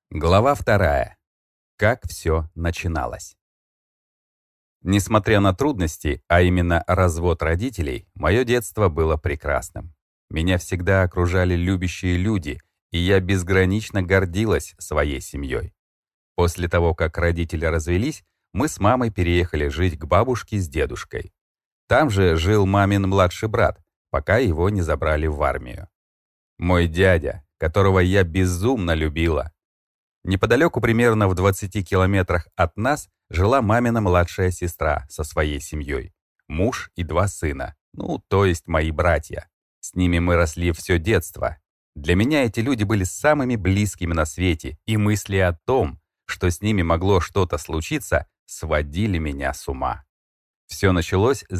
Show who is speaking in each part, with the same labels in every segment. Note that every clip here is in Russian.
Speaker 1: Глава 2. Как все начиналось. Несмотря на трудности, а именно развод родителей, мое детство было прекрасным. Меня всегда окружали любящие люди, и я безгранично гордилась своей семьей. После того, как родители развелись, мы с мамой переехали жить к бабушке с дедушкой. Там же жил мамин младший брат, пока его не забрали в армию. Мой дядя, которого я безумно любила. Неподалеку, примерно в 20 километрах от нас, жила мамина младшая сестра со своей семьей. Муж и 2 сына, то есть мои братья. С ними мы росли все детство. Для меня эти люди были самыми близкими на свете, и мысли о том, что с ними могло что-то случиться, сводили меня с ума. Все началось с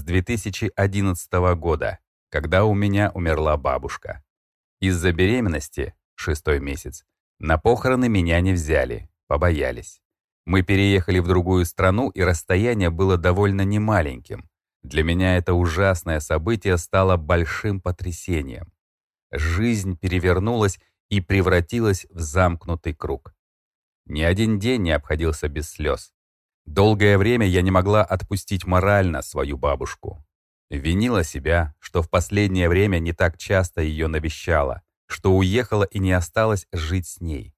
Speaker 1: 2011 года, когда у меня умерла бабушка. Из-за беременности, 6-й месяц, на похороны меня не взяли, побоялись. Мы переехали в другую страну, и расстояние было довольно немаленьким. Для меня это ужасное событие стало большим потрясением. Жизнь перевернулась и превратилась в замкнутый круг. Ни один день не обходился без слез. Долгое время я не могла отпустить морально свою бабушку. Винила себя, что в последнее время не так часто ее навещала, что уехала и не осталась жить с ней.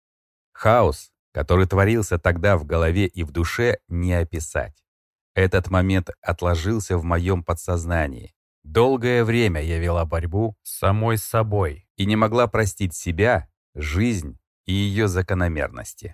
Speaker 1: Хаос, который творился тогда в голове и в душе, не описать. Этот момент отложился в моем подсознании. Долгое время я вела борьбу с самой собой и не могла простить себя, жизнь и ее закономерности.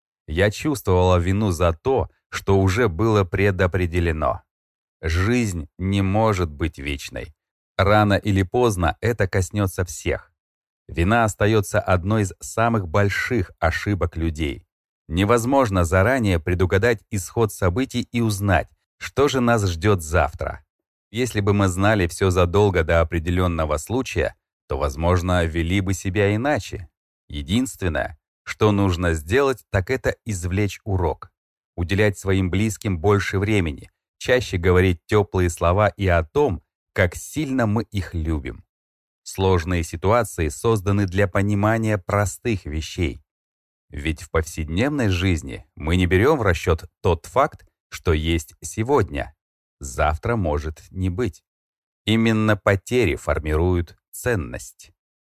Speaker 1: Я чувствовала вину за то, что уже было предопределено. Жизнь не может быть вечной. Рано или поздно это коснется всех. Вина остается одной из самых больших ошибок людей. Невозможно заранее предугадать исход событий и узнать, что же нас ждет завтра. Если бы мы знали все задолго до определенного случая, то, возможно, вели бы себя иначе. Единственное, что нужно сделать, так это извлечь урок. Уделять своим близким больше времени, чаще говорить теплые слова и о том, как сильно мы их любим. Сложные ситуации созданы для понимания простых вещей. Ведь в повседневной жизни мы не берем в расчет тот факт, что есть сегодня. Завтра может не быть. Именно потери формируют ценность.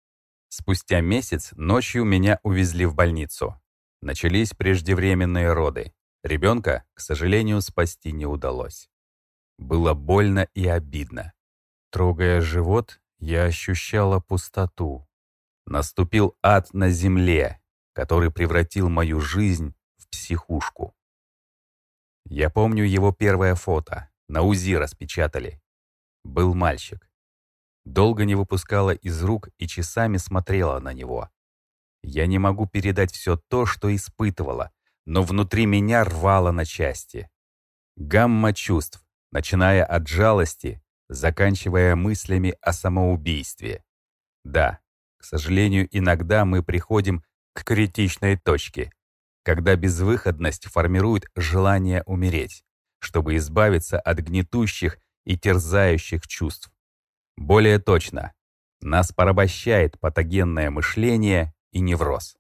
Speaker 1: Спустя месяц ночью меня увезли в больницу. Начались преждевременные роды. Ребенка, к сожалению, спасти не удалось. Было больно и обидно. Трогая живот, я ощущала пустоту. Наступил ад на земле, который превратил мою жизнь в психушку. Я помню его первое фото, на УЗИ распечатали. Был мальчик. Долго не выпускала из рук и часами смотрела на него. Я не могу передать все то, что испытывала, но внутри меня рвало на части. Гамма чувств, начиная от жалости, заканчивая мыслями о самоубийстве. Да, к сожалению, иногда мы приходим к критичной точке, когда безвыходность формирует желание умереть, чтобы избавиться от гнетущих и терзающих чувств. Более точно, нас порабощает патогенное мышление и невроз.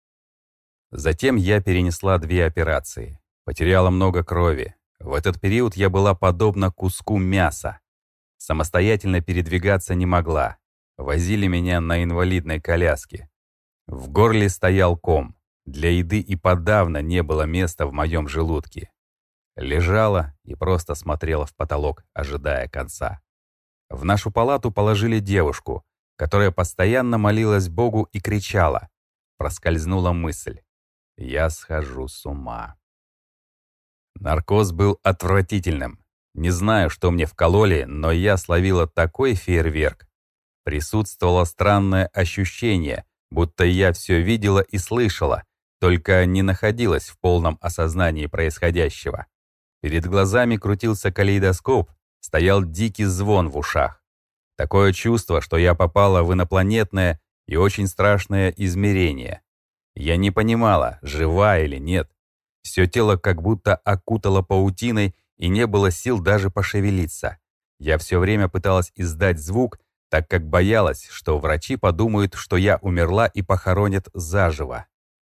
Speaker 1: Затем я перенесла 2 операции, потеряла много крови. В этот период я была подобна куску мяса. Самостоятельно передвигаться не могла. Возили меня на инвалидной коляске. В горле стоял ком. Для еды и подавно не было места в моем желудке. Лежала и просто смотрела в потолок, ожидая конца. В нашу палату положили девушку, которая постоянно молилась Богу и кричала. Проскользнула мысль: я схожу с ума. Наркоз был отвратительным. Не знаю, что мне вкололи, но я словила такой фейерверк. Присутствовало странное ощущение, будто я все видела и слышала, только не находилась в полном осознании происходящего. Перед глазами крутился калейдоскоп, стоял дикий звон в ушах. Такое чувство, что я попала в инопланетное и очень страшное измерение. Я не понимала, жива или нет. Все тело как будто окутало паутиной, и не было сил даже пошевелиться. Я все время пыталась издать звук, так как боялась, что врачи подумают, что я умерла и похоронят заживо.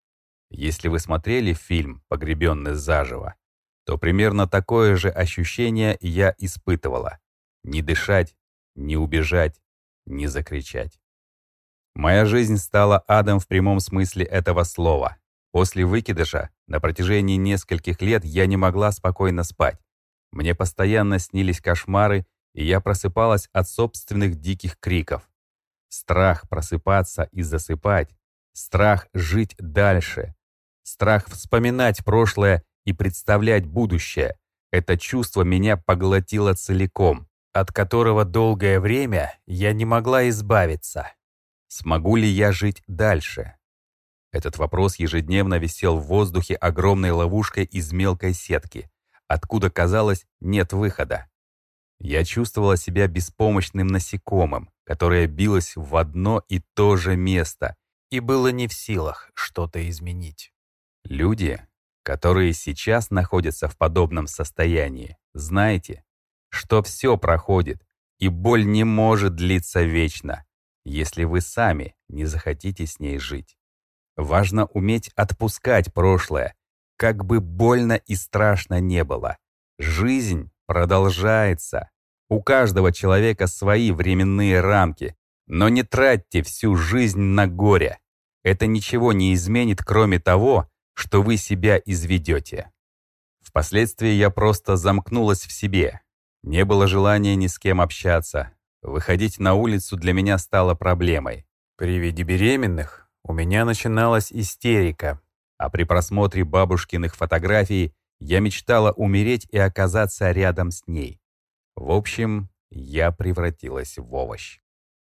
Speaker 1: Если вы смотрели фильм «Погребенный заживо», то примерно такое же ощущение я испытывала. Не дышать, не убежать, не закричать. Моя жизнь стала адом в прямом смысле этого слова. После выкидыша на протяжении нескольких лет я не могла спокойно спать. Мне постоянно снились кошмары, и я просыпалась от собственных диких криков. Страх просыпаться и засыпать, страх жить дальше, страх вспоминать прошлое и представлять будущее. Это чувство меня поглотило целиком, от которого долгое время я не могла избавиться. Смогу ли я жить дальше? Этот вопрос ежедневно висел в воздухе огромной ловушкой из мелкой сетки, откуда, казалось, нет выхода. Я чувствовала себя беспомощным насекомым, которое билось в одно и то же место и было не в силах что-то изменить. Люди, которые сейчас находятся в подобном состоянии, знайте, что все проходит, и боль не может длиться вечно, если вы сами не захотите с ней жить. Важно уметь отпускать прошлое, как бы больно и страшно не было. Жизнь продолжается. У каждого человека свои временные рамки, но не тратьте всю жизнь на горе. Это ничего не изменит, кроме того, что вы себя изведете. Впоследствии я просто замкнулась в себе. Не было желания ни с кем общаться. Выходить на улицу для меня стало проблемой. При виде беременных у меня начиналась истерика, а при просмотре бабушкиных фотографий я мечтала умереть и оказаться рядом с ней. В общем, я превратилась в овощ.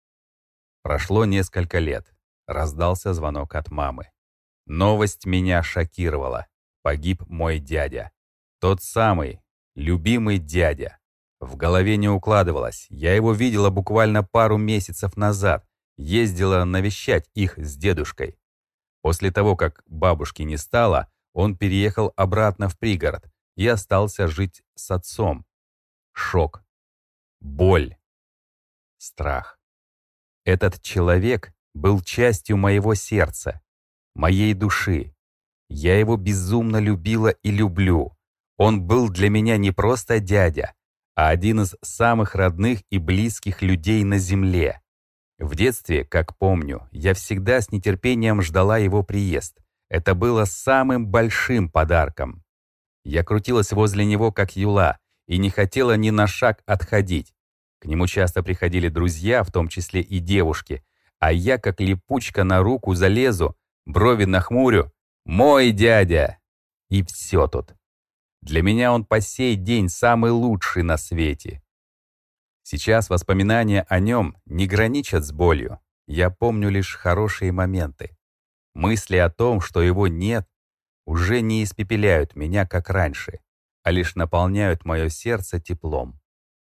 Speaker 1: Прошло несколько лет. Раздался звонок от мамы. Новость меня шокировала. Погиб мой дядя. Тот самый, любимый дядя. В голове не укладывалось. Я его видела буквально пару месяцев назад. Ездила навещать их с дедушкой. После того, как бабушки не стало, он переехал обратно в пригород и остался жить с отцом. Шок. Боль. Страх. Этот человек был частью моего сердца, моей души. Я его безумно любила и люблю. Он был для меня не просто дядя, а один из самых родных и близких людей на земле. В детстве, как помню, я всегда с нетерпением ждала его приезд. Это было самым большим подарком. Я крутилась возле него, как юла, и не хотела ни на шаг отходить. К нему часто приходили друзья, в том числе и девушки, а я, как липучка, на руку залезу, брови нахмурю. «Мой дядя!» И все тут. Для меня он по сей день самый лучший на свете. Сейчас воспоминания о нем не граничат с болью. Я помню лишь хорошие моменты. Мысли о том, что его нет, уже не испепеляют меня, как раньше, а лишь наполняют мое сердце теплом.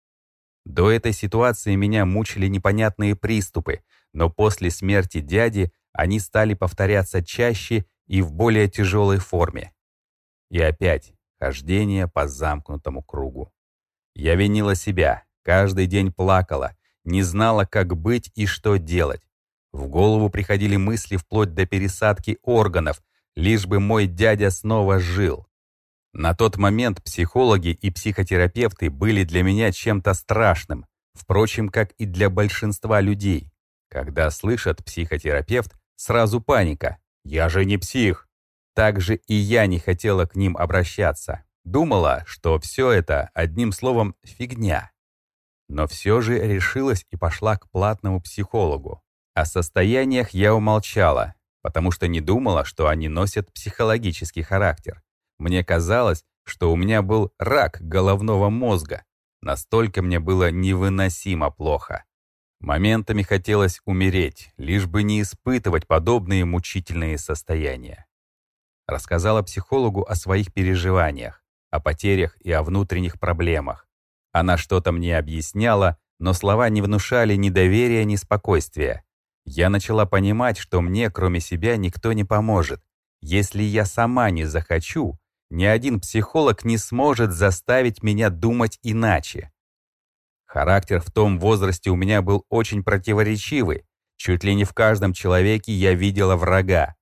Speaker 1: До этой ситуации меня мучили непонятные приступы, но после смерти дяди они стали повторяться чаще и в более тяжелой форме. И опять хождение по замкнутому кругу. Я винила себя, каждый день плакала, не знала, как быть и что делать. В голову приходили мысли вплоть до пересадки органов, лишь бы мой дядя снова жил. На тот момент психологи и психотерапевты были для меня чем-то страшным, впрочем, как и для большинства людей. Когда слышат «психотерапевт», сразу паника. «Я же не псих!» Также и я не хотела к ним обращаться. Думала, что все это, одним словом, фигня. Но все же решилась и пошла к платному психологу. О состояниях я умолчала, потому что не думала, что они носят психологический характер. Мне казалось, что у меня был рак головного мозга. Настолько мне было невыносимо плохо. Моментами хотелось умереть, лишь бы не испытывать подобные мучительные состояния. Рассказала психологу о своих переживаниях, о потерях и о внутренних проблемах. Она что-то мне объясняла, но слова не внушали ни доверия, ни спокойствия. Я начала понимать, что мне, кроме себя, никто не поможет. Если я сама не захочу, ни один психолог не сможет заставить меня думать иначе. Характер в том возрасте у меня был очень противоречивый. Чуть ли не в каждом человеке я видела врага.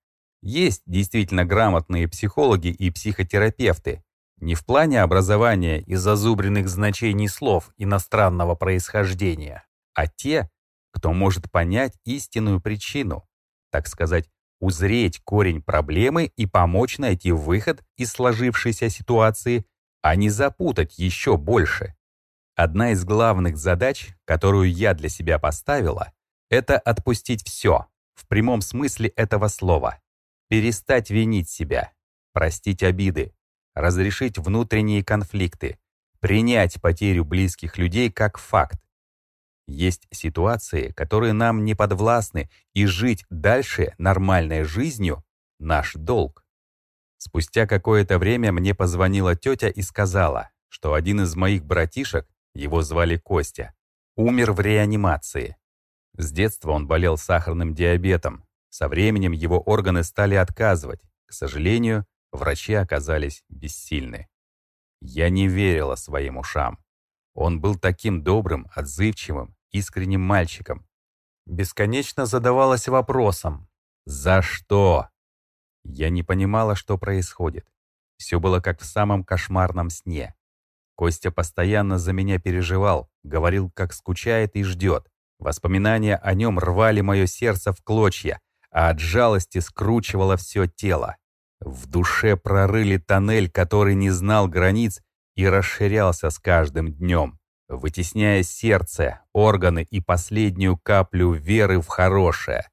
Speaker 1: Есть действительно грамотные психологи и психотерапевты, не в плане образования и зазубренных значений слов иностранного происхождения, а те, кто может понять истинную причину, так сказать, узреть корень проблемы и помочь найти выход из сложившейся ситуации, а не запутать еще больше. Одна из главных задач, которую я для себя поставила, это отпустить все, в прямом смысле этого слова. Перестать винить себя, простить обиды, разрешить внутренние конфликты, принять потерю близких людей как факт. Есть ситуации, которые нам не подвластны, и жить дальше нормальной жизнью — наш долг. Спустя какое-то время мне позвонила тетя и сказала, что один из моих братишек, его звали Костя, умер в реанимации. С детства он болел сахарным диабетом. Со временем его органы стали отказывать. К сожалению, врачи оказались бессильны. Я не верила своим ушам. Он был таким добрым, отзывчивым, искренним мальчиком. Бесконечно задавалась вопросом: «За что?» Я не понимала, что происходит. Все было как в самом кошмарном сне. Костя постоянно за меня переживал, говорил, как скучает и ждет. Воспоминания о нем рвали мое сердце в клочья, а от жалости скручивало все тело. В душе прорыли тоннель, который не знал границ и расширялся с каждым днем, вытесняя сердце, органы и последнюю каплю веры в хорошее.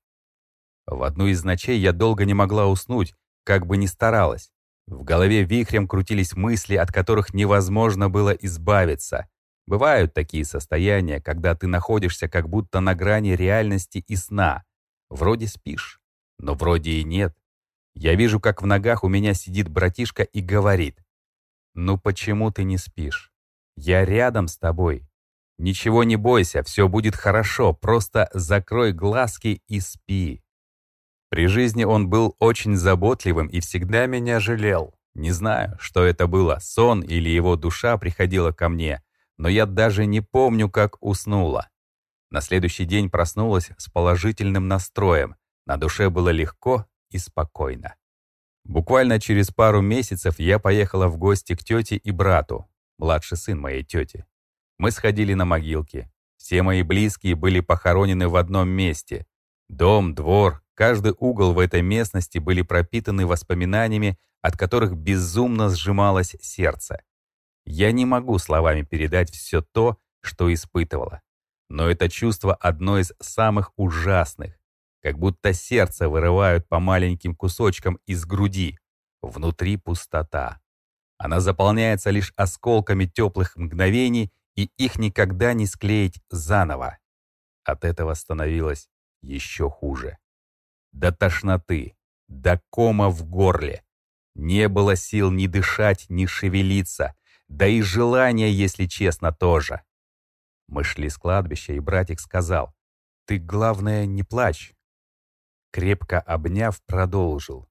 Speaker 1: В одну из ночей я долго не могла уснуть, как бы ни старалась. В голове вихрем крутились мысли, от которых невозможно было избавиться. Бывают такие состояния, когда ты находишься как будто на грани реальности и сна. Вроде спишь, но вроде и нет. Я вижу, как в ногах у меня сидит братишка и говорит: «Ну почему ты не спишь? Я рядом с тобой. Ничего не бойся, все будет хорошо, просто закрой глазки и спи». При жизни он был очень заботливым и всегда меня жалел. Не знаю, что это было, сон или его душа приходила ко мне, но я даже не помню, как уснула. На следующий день проснулась с положительным настроем, на душе было легко и спокойно. Буквально через пару месяцев я поехала в гости к тете и брату, младший сын моей тети. Мы сходили на могилки. Все мои близкие были похоронены в одном месте. Дом, двор, каждый угол в этой местности были пропитаны воспоминаниями, от которых безумно сжималось сердце. Я не могу словами передать все то, что испытывала. Но это чувство одно из самых ужасных. Как будто сердце вырывают по маленьким кусочкам из груди. Внутри пустота. Она заполняется лишь осколками теплых мгновений, и их никогда не склеить заново. От этого становилось еще хуже. До тошноты, до кома в горле. Не было сил ни дышать, ни шевелиться, да и желания, если честно, тоже. Мы шли с кладбища, и братик сказал: «Ты, главное, не плачь». Крепко обняв, продолжил: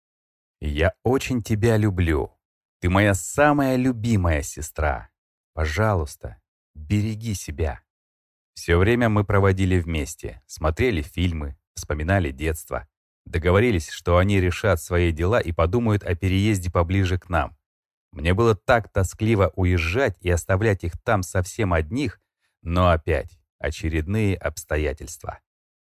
Speaker 1: «Я очень тебя люблю. Ты моя самая любимая сестра. Пожалуйста, береги себя». Все время мы проводили вместе, смотрели фильмы, вспоминали детство. Договорились, что они решат свои дела и подумают о переезде поближе к нам. Мне было так тоскливо уезжать и оставлять их там совсем одних, но опять очередные обстоятельства.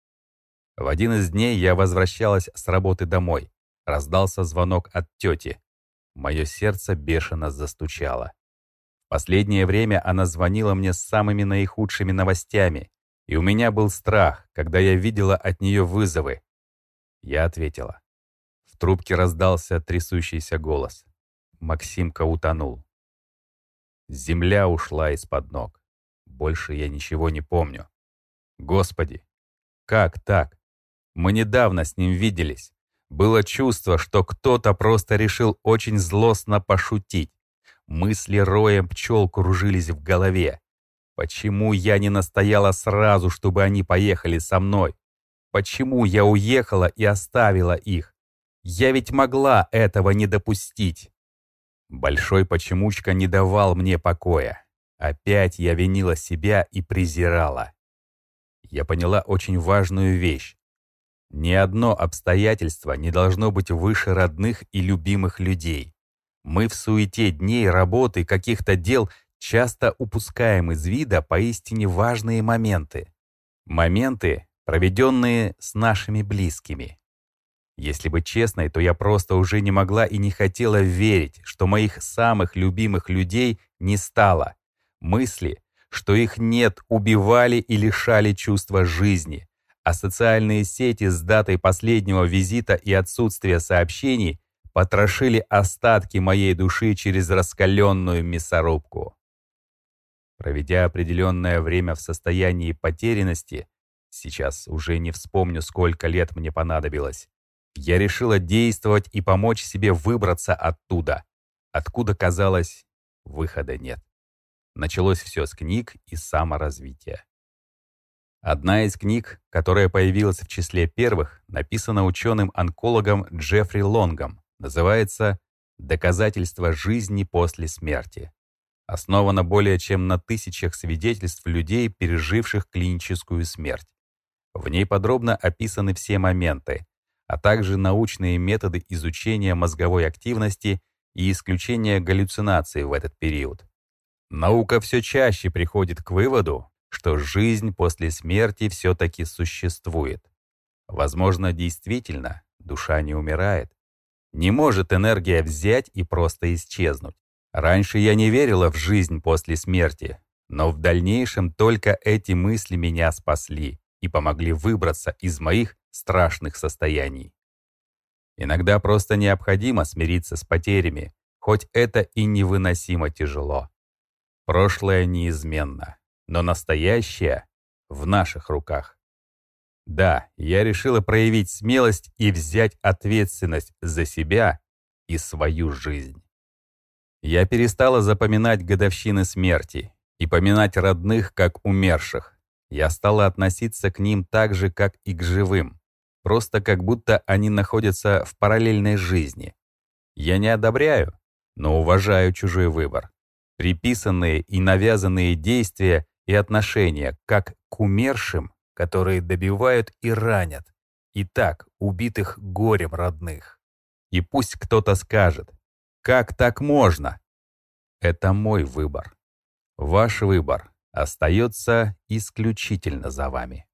Speaker 1: В один из дней я возвращалась с работы домой. Раздался звонок от тети. Мое сердце бешено застучало. В последнее время она звонила мне с самыми наихудшими новостями, и у меня был страх, когда я видела от нее вызовы. Я ответила. В трубке раздался трясущийся голос. Максимка утонул. Земля ушла из-под ног. Больше я ничего не помню. Господи, как так? Мы недавно с ним виделись. Было чувство, что кто-то просто решил очень злостно пошутить. Мысли роем пчел кружились в голове. Почему я не настояла сразу, чтобы они поехали со мной? Почему я уехала и оставила их? Я ведь могла этого не допустить. Большой почемучка не давал мне покоя. Опять я винила себя и презирала. Я поняла очень важную вещь. Ни одно обстоятельство не должно быть выше родных и любимых людей. Мы в суете дней, работы, каких-то дел часто упускаем из вида поистине важные моменты. Моменты, проведенные с нашими близкими. Если быть честной, то я просто уже не могла и не хотела верить, что моих самых любимых людей не стало. Мысли, что их нет, убивали и лишали чувства жизни, а социальные сети с датой последнего визита и отсутствия сообщений потрошили остатки моей души через раскаленную мясорубку. Проведя определенное время в состоянии потерянности, сейчас уже не вспомню, сколько лет мне понадобилось, я решила действовать и помочь себе выбраться оттуда, откуда, казалось, выхода нет. Началось все с книг и саморазвития. Одна из книг, которая появилась в числе первых, написана ученым-онкологом Джеффри Лонгом, называется «Доказательства жизни после смерти». Основана более чем на тысячах свидетельств людей, переживших клиническую смерть. В ней подробно описаны все моменты, а также научные методы изучения мозговой активности и исключения галлюцинаций в этот период. Наука все чаще приходит к выводу, что жизнь после смерти все-таки существует. Возможно, действительно, душа не умирает. Не может энергия взять и просто исчезнуть. Раньше я не верила в жизнь после смерти, но в дальнейшем только эти мысли меня спасли и помогли выбраться из моих страшных состояний. Иногда просто необходимо смириться с потерями, хоть это и невыносимо тяжело. Прошлое неизменно, но настоящее в наших руках. Да, я решила проявить смелость и взять ответственность за себя и свою жизнь. Я перестала запоминать годовщины смерти и поминать родных как умерших. Я стала относиться к ним так же, как и к живым, просто как будто они находятся в параллельной жизни. Я не одобряю, но уважаю чужой выбор. Приписанные и навязанные действия и отношения как к умершим, которые добивают и ранят, и так убитых горем родных. И пусть кто-то скажет: «Как так можно?» Это мой выбор. Ваш выбор остается исключительно за вами.